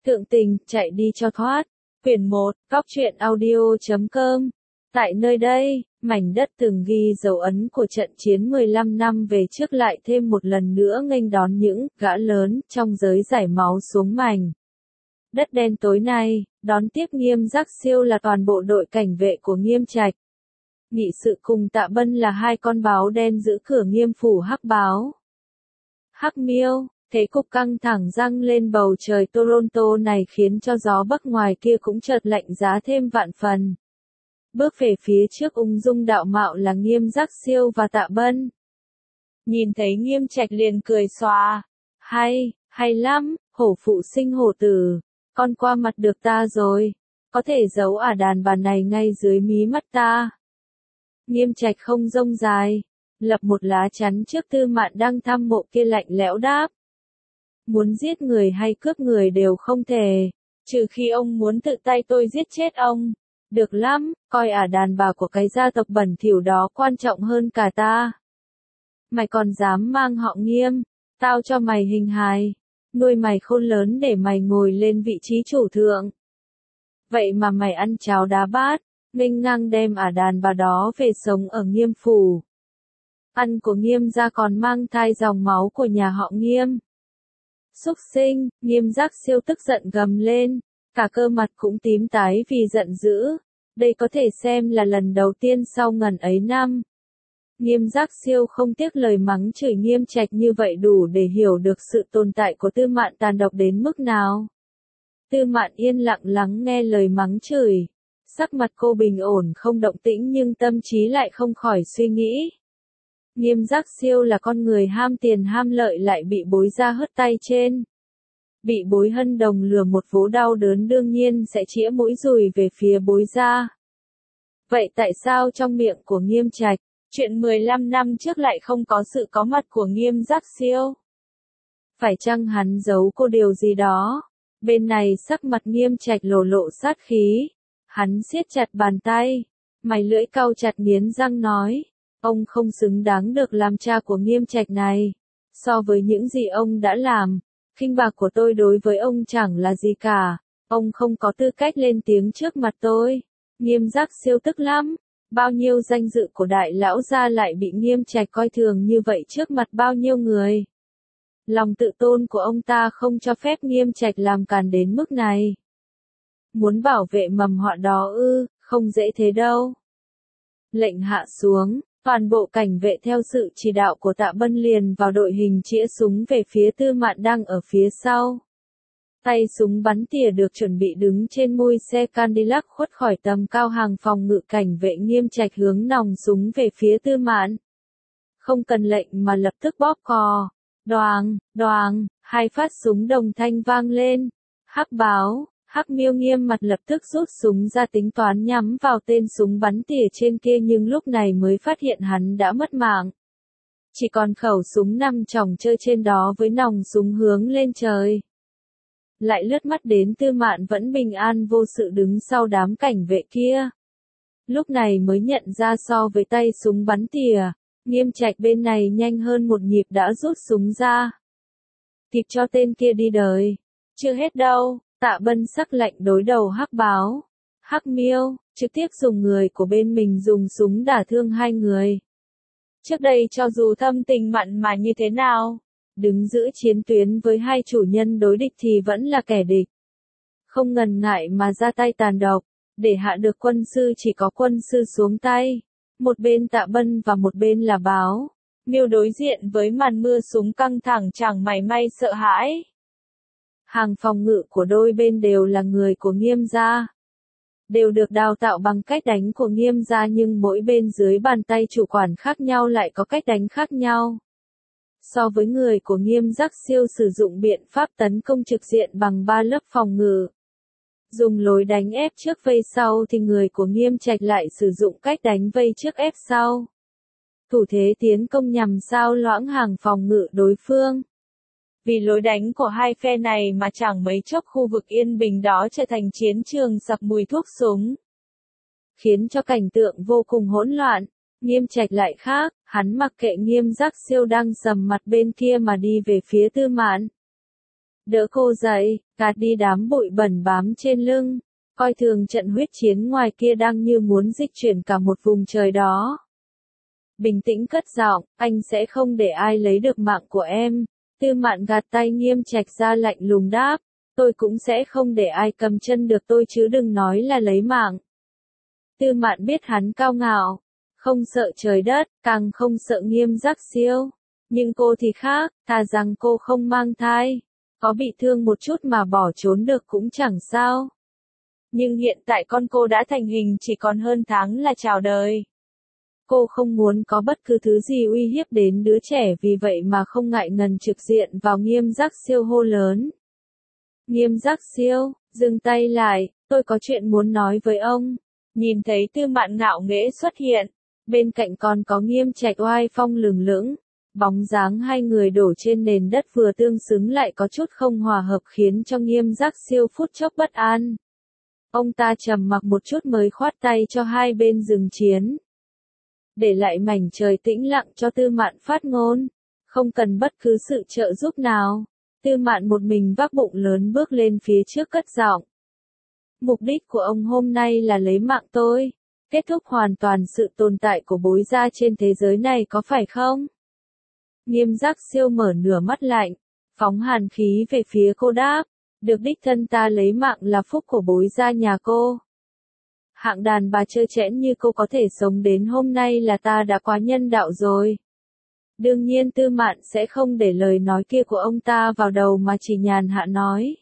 Thượng tình, chạy đi cho thoát. Quyển 1, Cóc truyện audio.com. Tại nơi đây, mảnh đất từng ghi dấu ấn của trận chiến 15 năm về trước lại thêm một lần nữa nghênh đón những gã lớn trong giới giải máu xuống mảnh đất đen tối nay. Đón tiếp Nghiêm Giác Siêu là toàn bộ đội cảnh vệ của Nghiêm Trạch. Nghị sự cùng Tạ Bân là hai con báo đen giữ cửa Nghiêm phủ Hắc Báo. Hắc Miêu. Thế cục căng thẳng dâng lên bầu trời Toronto này khiến cho gió bắc ngoài kia cũng chợt lạnh giá thêm vạn phần. Bước về phía trước ung dung đạo mạo là Nghiêm Giác Siêu và Tạ Bân. Nhìn thấy Nghiêm Trạch liền cười xòa. Hay lắm, hổ phụ sinh hổ tử. Con qua mặt được ta rồi. Có thể giấu đàn bà này ngay dưới mí mắt ta. Nghiêm Trạch không rông dài. Lập một lá chắn trước Tư Mạn đang thăm mộ kia lạnh lẽo đáp. Muốn giết người hay cướp người đều không thể, trừ khi ông muốn tự tay tôi giết chết ông. Được lắm, coi đàn bà của cái gia tộc bẩn thỉu đó quan trọng hơn cả ta. Mày còn dám mang họ Nghiêm, tao cho mày hình hài, nuôi mày khôn lớn để mày ngồi lên vị trí chủ thượng. Vậy mà mày ăn cháo đá bát, nghênh ngang đem đàn bà đó về sống ở Nghiêm phủ. Ăn của Nghiêm gia còn mang thai dòng máu của nhà họ Nghiêm. Xúc sinh, Nghiêm Giác Siêu tức giận gầm lên, cả cơ mặt cũng tím tái vì giận dữ. Đây có thể xem là lần đầu tiên sau ngần ấy năm. Nghiêm Giác Siêu không tiếc lời mắng chửi Nghiêm Trạch như vậy đủ để hiểu được sự tồn tại của Tư Mạn tàn độc đến mức nào. Tư Mạn yên lặng lắng nghe lời mắng chửi. Sắc mặt cô bình ổn không động tĩnh nhưng tâm trí lại không khỏi suy nghĩ. Nghiêm Giác Siêu là con người ham tiền ham lợi lại bị bối gia hất tay trên. Bị bối Hân Đồng lừa một vố đau đớn đương nhiên sẽ chĩa mũi dùi về phía bối gia. Vậy tại sao trong miệng của Nghiêm Trạch, chuyện 15 năm trước lại không có sự có mặt của Nghiêm Giác Siêu? Phải chăng hắn giấu cô điều gì đó? Bên này sắc mặt Nghiêm Trạch lộ sát khí. Hắn siết chặt bàn tay, mày lưỡi cau chặt nghiến răng nói. Ông không xứng đáng được làm cha của Nghiêm Trạch này. So với những gì ông đã làm, khinh bạc của tôi đối với ông chẳng là gì cả. Ông không có tư cách lên tiếng trước mặt tôi. Nghiêm Giác Siêu tức lắm. Bao nhiêu danh dự của đại lão gia lại bị Nghiêm Trạch coi thường như vậy trước mặt bao nhiêu người. Lòng tự tôn của ông ta không cho phép Nghiêm Trạch làm càn đến mức này. Muốn bảo vệ mầm họa đó không dễ thế đâu. Lệnh hạ xuống. Toàn bộ cảnh vệ theo sự chỉ đạo của Tạ Bân liền vào đội hình chĩa súng về phía Tư Mạn đang ở phía sau. Tay súng bắn tỉa được chuẩn bị đứng trên mui xe Cadillac khuất khỏi tầm cao hàng phòng ngự cảnh vệ Nghiêm Trạch hướng nòng súng về phía Tư Mạn. Không cần lệnh mà lập tức bóp cò. Đoàng, hai phát súng đồng thanh vang lên. Hắc Báo. Hắc Miêu nghiêm mặt lập tức rút súng ra tính toán nhắm vào tên súng bắn tỉa trên kia nhưng lúc này mới phát hiện hắn đã mất mạng. Chỉ còn khẩu súng nằm chỏng chơi trên đó với nòng súng hướng lên trời. Lại lướt mắt đến Tư Mạn vẫn bình an vô sự đứng sau đám cảnh vệ kia. Lúc này mới nhận ra so với tay súng bắn tỉa, Nghiêm Trạch bên này nhanh hơn một nhịp đã rút súng ra. Kịp cho tên kia đi đời. Chưa hết đâu. Tạ Bân sắc lạnh đối đầu Hắc Báo. Hắc Miêu, trực tiếp dùng người của bên mình dùng súng đả thương hai người. Trước đây cho dù thâm tình mặn mà như thế nào, đứng giữ chiến tuyến với hai chủ nhân đối địch thì vẫn là kẻ địch. Không ngần ngại mà ra tay tàn độc, để hạ được quân sư chỉ có quân sư xuống tay. Một bên Tạ Bân và một bên là Báo. Miêu đối diện với màn mưa súng căng thẳng chẳng mảy may sợ hãi. Hàng phòng ngự của đôi bên đều là người của Nghiêm gia. Đều được đào tạo bằng cách đánh của Nghiêm gia nhưng mỗi bên dưới bàn tay chủ quản khác nhau lại có cách đánh khác nhau. So với người của Nghiêm Giác Siêu sử dụng biện pháp tấn công trực diện bằng 3 lớp phòng ngự. Dùng lối đánh ép trước vây sau thì người của Nghiêm Trạch lại sử dụng cách đánh vây trước ép sau. Thủ thế tiến công nhằm sao loãng hàng phòng ngự đối phương. Vì lối đánh của hai phe này mà chẳng mấy chốc khu vực yên bình đó trở thành chiến trường sặc mùi thuốc súng. Khiến cho cảnh tượng vô cùng hỗn loạn. Nghiêm Trạch lại khác, hắn mặc kệ Nghiêm Giác Siêu đang sầm mặt bên kia mà đi về phía Tư Mạn. đỡ cô dậy, gạt đi đám bụi bẩn bám trên lưng, coi thường trận huyết chiến ngoài kia đang như muốn dịch chuyển cả một vùng trời đó. Bình tĩnh cất giọng, anh sẽ không để ai lấy được mạng của em. Tư Mạn gạt tay Nghiêm Trạch ra lạnh lùng đáp, tôi cũng sẽ không để ai cầm chân được tôi chứ đừng nói là lấy mạng. Tư Mạn biết hắn cao ngạo, không sợ trời đất, càng không sợ Nghiêm Giác Siêu. Nhưng cô thì khác, thà rằng cô không mang thai, có bị thương một chút mà bỏ trốn được cũng chẳng sao. Nhưng hiện tại con cô đã thành hình chỉ còn hơn tháng là chào đời. Cô không muốn có bất cứ thứ gì uy hiếp đến đứa trẻ vì vậy mà không ngại ngần trực diện vào Nghiêm Giác Siêu hô lớn. Nghiêm Giác Siêu, dừng tay lại, tôi có chuyện muốn nói với ông. Nhìn thấy Tư Mạn ngạo nghễ xuất hiện, bên cạnh còn có Nghiêm Trạch oai phong lừng lững. Bóng dáng hai người đổ trên nền đất vừa tương xứng lại có chút không hòa hợp khiến cho Nghiêm Giác Siêu phút chốc bất an. Ông ta trầm mặc một chút mới khoát tay cho hai bên dừng chiến. Để lại mảnh trời tĩnh lặng cho Tư Mạn phát ngôn. Không cần bất cứ sự trợ giúp nào. Tư Mạn một mình vác bụng lớn bước lên phía trước cất giọng. Mục đích của ông hôm nay là lấy mạng tôi. Kết thúc hoàn toàn sự tồn tại của Bối Gia trên thế giới này có phải không? Nghiêm Giác Siêu mở nửa mắt lạnh, phóng hàn khí về phía cô đáp. Được đích thân ta lấy mạng là phúc của Bối Gia nhà cô. Hạng đàn bà trơ trẽn như cô có thể sống đến hôm nay là ta đã quá nhân đạo rồi. Đương nhiên Tư Mạn sẽ không để lời nói kia của ông ta vào đầu mà chỉ nhàn hạ nói.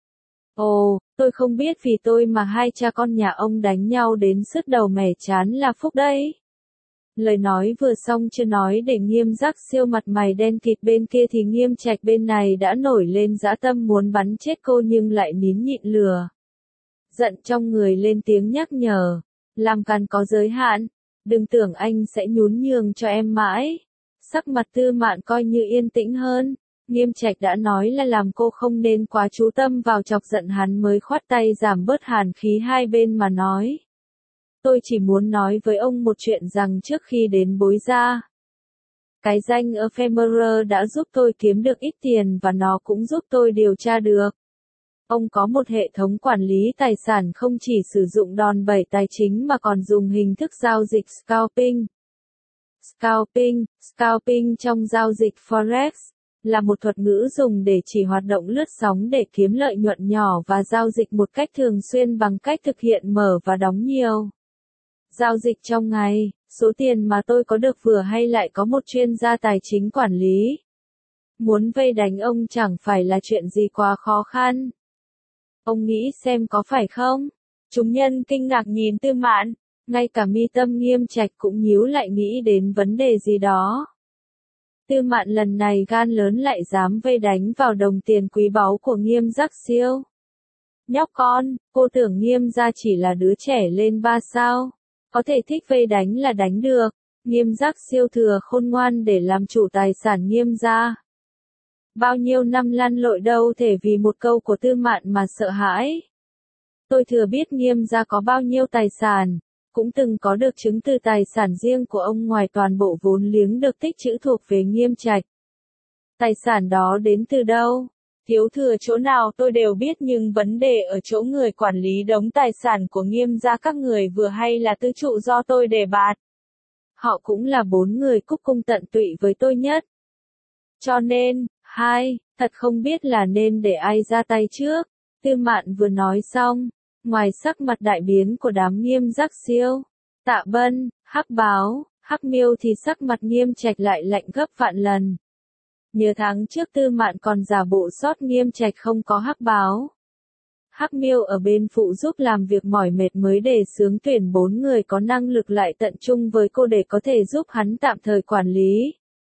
Ồ, tôi không biết vì tôi mà hai cha con nhà ông đánh nhau đến sứt đầu mẻ trán là phúc đấy. Lời nói vừa xong chưa nói để Nghiêm Giác Siêu mặt mày đen kịt bên kia thì Nghiêm Trạch bên này đã nổi lên dã tâm muốn bắn chết cô nhưng lại nín nhịn lừa. Giận trong người lên tiếng nhắc nhở, làm càn có giới hạn, đừng tưởng anh sẽ nhún nhường cho em mãi. Sắc mặt Tư Mạn coi như yên tĩnh hơn, Nghiêm Trạch đã nói là làm cô không nên quá chú tâm vào chọc giận hắn mới khoát tay giảm bớt hàn khí hai bên mà nói. Tôi chỉ muốn nói với ông một chuyện rằng trước khi đến Bối Gia, cái danh Ephemerer đã giúp tôi kiếm được ít tiền và nó cũng giúp tôi điều tra được. Ông có một hệ thống quản lý tài sản không chỉ sử dụng đòn bẩy tài chính mà còn dùng hình thức giao dịch scalping. Scalping trong giao dịch Forex, là một thuật ngữ dùng để chỉ hoạt động lướt sóng để kiếm lợi nhuận nhỏ và giao dịch một cách thường xuyên bằng cách thực hiện mở và đóng nhiều giao dịch trong ngày. Số tiền mà tôi có được vừa hay lại có một chuyên gia tài chính quản lý. Muốn vây đánh ông chẳng phải là chuyện gì quá khó khăn. Ông nghĩ xem có phải không? Chúng nhân kinh ngạc nhìn Tư Mạn, ngay cả mi tâm Nghiêm Trạch cũng nhíu lại nghĩ đến vấn đề gì đó. Tư Mạn lần này gan lớn lại dám vây đánh vào đồng tiền quý báu của Nghiêm Giác Siêu. Nhóc con, cô tưởng Nghiêm gia chỉ là đứa trẻ lên 3 sao. Có thể thích vây đánh là đánh được. Nghiêm Giác Siêu thừa khôn ngoan để làm chủ tài sản Nghiêm gia. Bao nhiêu năm lăn lội đâu thể vì một câu của Tư Mạn mà sợ hãi. Tôi thừa biết Nghiêm gia có bao nhiêu tài sản, cũng từng có được chứng từ tài sản riêng của ông ngoài toàn bộ vốn liếng được tích trữ thuộc về Nghiêm Trạch. Tài sản đó đến từ đâu? Thiếu thừa chỗ nào tôi đều biết nhưng vấn đề ở chỗ người quản lý đống tài sản của Nghiêm gia các người vừa hay là tứ trụ do tôi đề bạt. Họ cũng là 4 người cúc cung tận tụy với tôi nhất. Cho nên, thật không biết là nên để ai ra tay trước. Tư Mạn vừa nói xong, ngoài sắc mặt đại biến của đám Nghiêm Giác Siêu, Tạ Bân, Hắc Báo, Hắc Miêu thì sắc mặt Nghiêm Trạch lại lạnh gấp vạn lần. Nhớ tháng trước Tư Mạn còn giả bộ sót Nghiêm Trạch không có Hắc Báo. Hắc Miêu ở bên phụ giúp làm việc mỏi mệt mới đề xướng tuyển 4 người có năng lực lại tận trung với cô để có thể giúp hắn tạm thời quản lý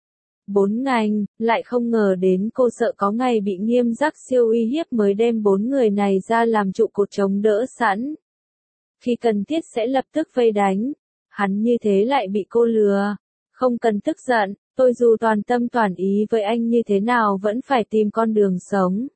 4 ngành, lại không ngờ đến cô sợ có ngày bị Nghiêm Giác Siêu uy hiếp mới đem 4 người này ra làm trụ cột chống đỡ sẵn. Khi cần thiết sẽ lập tức vây đánh. Hắn như thế lại bị cô lừa. Không cần tức giận, tôi dù toàn tâm toàn ý với anh như thế nào vẫn phải tìm con đường sống.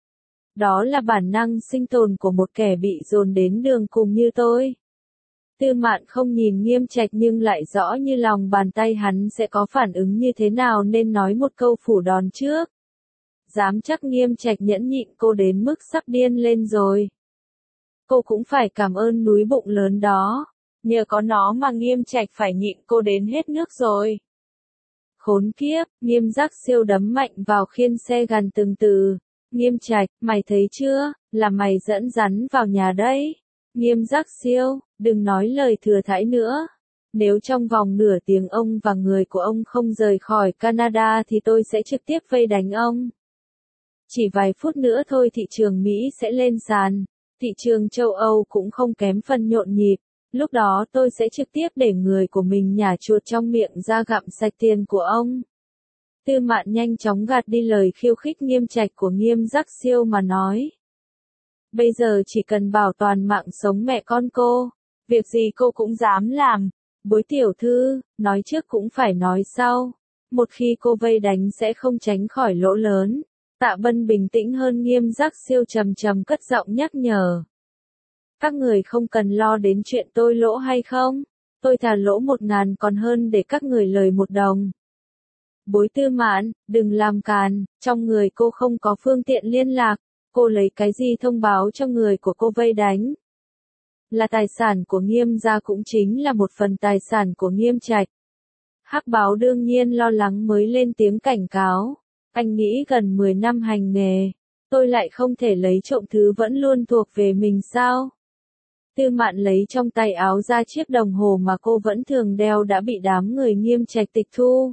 Đó là bản năng sinh tồn của một kẻ bị dồn đến đường cùng như tôi. Tư Mạn không nhìn Nghiêm Trạch nhưng lại rõ như lòng bàn tay hắn sẽ có phản ứng như thế nào nên nói một câu phủ đòn trước. dám chắc Nghiêm Trạch nhẫn nhịn cô đến mức sắp điên lên rồi. Cô cũng phải cảm ơn núi bụng lớn đó. Nhờ có nó mà Nghiêm Trạch phải nhịn cô đến hết nước rồi. Khốn kiếp, Nghiêm Giác Siêu đấm mạnh vào khiên xe gần từng từ. Nghiêm Trạch, mày thấy chưa, là mày dẫn rắn vào nhà đấy. Nghiêm Giác Siêu, đừng nói lời thừa thãi nữa. Nếu trong vòng nửa tiếng ông và người của ông không rời khỏi Canada thì tôi sẽ trực tiếp vây đánh ông. Chỉ vài phút nữa thôi thị trường Mỹ sẽ lên sàn. Thị trường châu Âu cũng không kém phần nhộn nhịp. Lúc đó tôi sẽ trực tiếp để người của mình nhả chuột trong miệng ra gặm sạch tiền của ông. Tư Mạn nhanh chóng gạt đi lời khiêu khích Nghiêm Trạch của Nghiêm Giác Siêu mà nói. Bây giờ chỉ cần bảo toàn mạng sống mẹ con cô. Việc gì cô cũng dám làm. Bối tiểu thư, nói trước cũng phải nói sau. Một khi cô vây đánh sẽ không tránh khỏi lỗ lớn. Tạ Bân bình tĩnh hơn Nghiêm Giác Siêu trầm trầm cất giọng nhắc nhở. Các người không cần lo đến chuyện tôi lỗ hay không. Tôi thà lỗ 1.000 còn hơn để các người lời 1 đồng. Bối Tư Mạn, đừng làm càn, trong người cô không có phương tiện liên lạc. Cô lấy cái gì thông báo cho người của cô vây đánh? Là tài sản của Nghiêm gia cũng chính là một phần tài sản của Nghiêm Trạch. Hắc Báo đương nhiên lo lắng mới lên tiếng cảnh cáo. Anh nghĩ gần 10 năm hành nghề, tôi lại không thể lấy trộm thứ vẫn luôn thuộc về mình sao? Tư Mạn lấy trong tay áo ra chiếc đồng hồ mà cô vẫn thường đeo đã bị đám người Nghiêm Trạch tịch thu.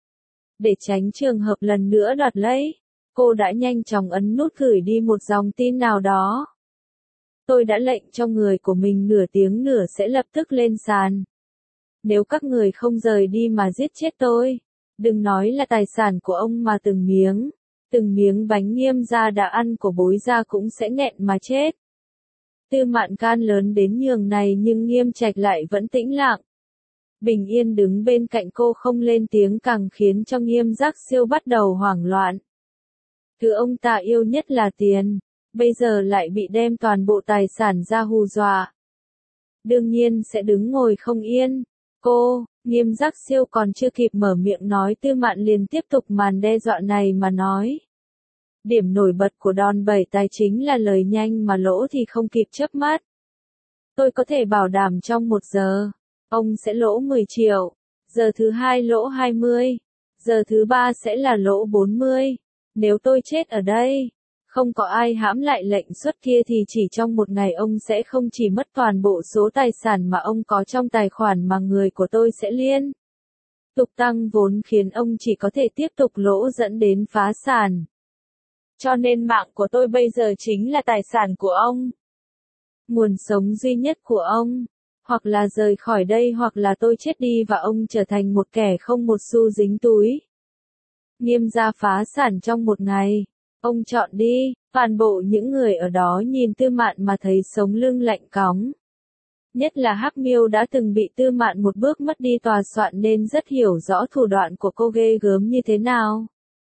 Để tránh trường hợp lần nữa đoạt lấy, cô đã nhanh chóng ấn nút gửi đi một dòng tin nào đó. Tôi đã lệnh cho người của mình nửa tiếng nữa sẽ lập tức lên sàn. Nếu các người không rời đi mà giết chết tôi, đừng nói là tài sản của ông mà từng miếng bánh Nghiêm gia đã ăn của bối gia cũng sẽ nghẹn mà chết. Tư Mạn can lớn đến nhường này nhưng Nghiêm Trạch lại vẫn tĩnh lặng. Bình yên đứng bên cạnh cô không lên tiếng càng khiến cho Nghiêm Giác Siêu bắt đầu hoảng loạn. Thứ ông ta yêu nhất là tiền, bây giờ lại bị đem toàn bộ tài sản ra hù dọa. Đương nhiên sẽ đứng ngồi không yên. Nghiêm Giác Siêu còn chưa kịp mở miệng nói Tư Mạn liền tiếp tục màn đe dọa này mà nói. Điểm nổi bật của đòn bẩy tài chính là lời nhanh mà lỗ thì không kịp chớp mắt. Tôi có thể bảo đảm trong 1 giờ, ông sẽ lỗ 10 triệu, giờ thứ 2 lỗ 20, giờ thứ 3 sẽ là lỗ 40. Nếu tôi chết ở đây, không có ai hãm lại lệnh xuất kia thì chỉ trong 1 ngày ông sẽ không chỉ mất toàn bộ số tài sản mà ông có trong tài khoản mà người của tôi sẽ liên tục tăng vốn khiến ông chỉ có thể tiếp tục lỗ dẫn đến phá sản. Cho nên mạng của tôi bây giờ chính là tài sản của ông. Nguồn sống duy nhất của ông. Hoặc là rời khỏi đây hoặc là tôi chết đi và ông trở thành một kẻ không một xu dính túi. Nghiêm gia phá sản trong 1 ngày. Ông chọn đi. Toàn bộ những người ở đó nhìn Tư Mạn mà thấy sống lưng lạnh cóng. Nhất là Hắc Miêu đã từng bị Tư Mạn một bước mất đi tòa soạn nên rất hiểu rõ thủ đoạn của cô ghê gớm như thế nào.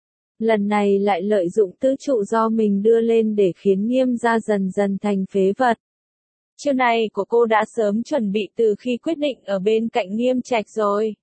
Lần này lại lợi dụng tứ trụ do mình đưa lên để khiến Nghiêm gia dần dần thành phế vật. Chiêu này của cô đã sớm chuẩn bị từ khi quyết định ở bên cạnh Nghiêm Trạch rồi.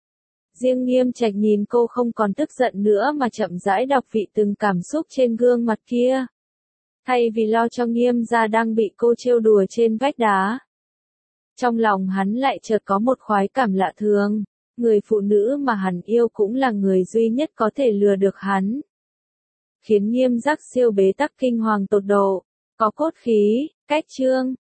Riêng Nghiêm Trạch nhìn cô không còn tức giận nữa mà chậm rãi đọc vị từng cảm xúc trên gương mặt kia. Thay vì lo cho Nghiêm gia đang bị cô trêu đùa trên vách đá. Trong lòng hắn lại chợt có một khoái cảm lạ thường. Người phụ nữ mà hắn yêu cũng là người duy nhất có thể lừa được hắn. Khiến Nghiêm Giác Siêu bế tắc kinh hoàng tột độ. Có cốt khí, cách chương.